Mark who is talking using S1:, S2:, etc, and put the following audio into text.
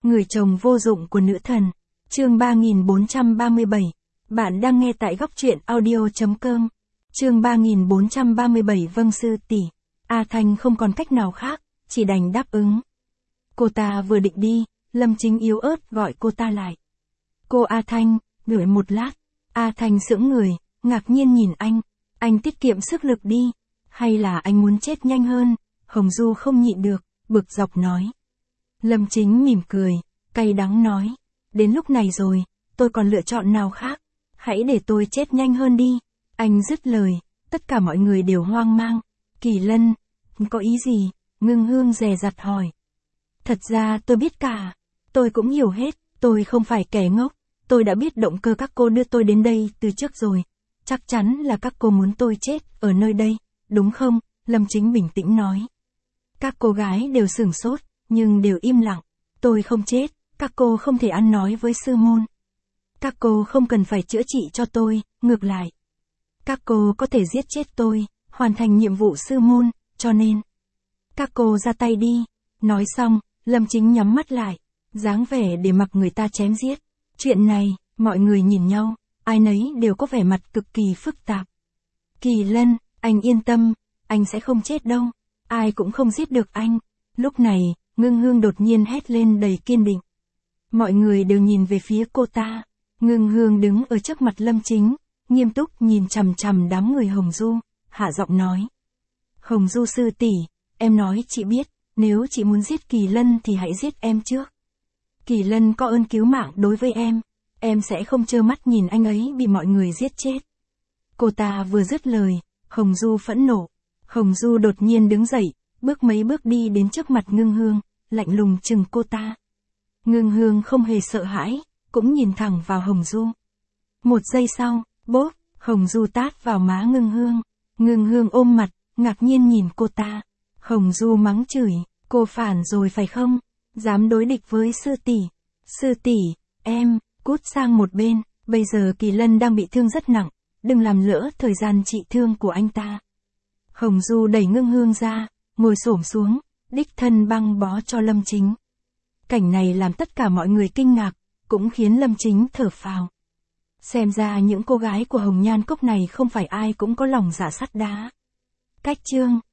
S1: Người chồng vô dụng của nữ thần. Chương 3437. Bạn đang nghe tại góc truyện audio.com. Chương 3437. Vâng sư tỷ. A Thanh không còn cách nào khác, chỉ đành đáp ứng. Cô ta vừa định đi, Lâm Chính yếu ớt gọi cô ta lại. Cô A Thanh, đợi một lát. A Thanh sững người, ngạc nhiên nhìn anh tiết kiệm sức lực đi, hay là anh muốn chết nhanh hơn? Hồng Du không nhịn được, bực dọc nói. Lâm Chính mỉm cười, cay đắng nói, đến lúc này rồi, tôi còn lựa chọn nào khác, hãy để tôi chết nhanh hơn đi. Anh dứt lời, tất cả mọi người đều hoang mang. Kỳ Lân, có ý gì? Ngưng Hương dè dặt hỏi. Thật ra tôi biết cả, tôi cũng hiểu hết, tôi không phải kẻ ngốc, tôi đã biết động cơ các cô đưa tôi đến đây từ trước rồi, chắc chắn là các cô muốn tôi chết ở nơi đây, đúng không? Lâm Chính bình tĩnh nói. Các cô gái đều sửng sốt, nhưng đều im lặng. Tôi không chết, các cô không thể ăn nói với sư môn. Các cô không cần phải chữa trị cho tôi, ngược lại. Các cô có thể giết chết tôi, hoàn thành nhiệm vụ sư môn, cho nên. Các cô ra tay đi. Nói xong, Lâm Chính nhắm mắt lại, dáng vẻ để mặc người ta chém giết. Chuyện này, mọi người nhìn nhau, ai nấy đều có vẻ mặt cực kỳ phức tạp. Kỳ Lân, anh yên tâm, anh sẽ không chết đâu, ai cũng không giết được anh. Lúc này, Ngưng Hương đột nhiên hét lên đầy kiên định. Mọi người đều nhìn về phía cô ta. Ngưng Hương đứng ở trước mặt Lâm Chính, nghiêm túc nhìn chằm chằm đám người Hồng Du, hạ giọng nói. Hồng Du sư tỷ, em nói chị biết, nếu chị muốn giết Kỳ Lân thì hãy giết em trước. Kỳ Lân có ơn cứu mạng đối với em sẽ không trơ mắt nhìn anh ấy bị mọi người giết chết. Cô ta vừa dứt lời, Hồng Du phẫn nộ. Hồng Du đột nhiên đứng dậy, bước mấy bước đi đến trước mặt Ngưng Hương, lạnh lùng chừng cô ta. Ngưng Hương không hề sợ hãi, cũng nhìn thẳng vào Hồng Du. Một giây sau, bốp, Hồng Du tát vào má Ngưng Hương. Ngưng Hương ôm mặt, ngạc nhiên nhìn cô ta. Hồng Du mắng chửi, cô phản rồi phải không? Dám đối địch với sư tỷ. Sư tỷ, em, cút sang một bên, bây giờ Kỳ Lân đang bị thương rất nặng, đừng làm lỡ thời gian trị thương của anh ta. Hồng Du đẩy Ngưng Hương ra, ngồi xổm xuống, đích thân băng bó cho Lâm Chính. Cảnh này làm tất cả mọi người kinh ngạc, cũng khiến Lâm Chính thở phào. Xem ra những cô gái của Hồng Nhan Cốc này không phải ai cũng có lòng dạ sắt đá. Cách chương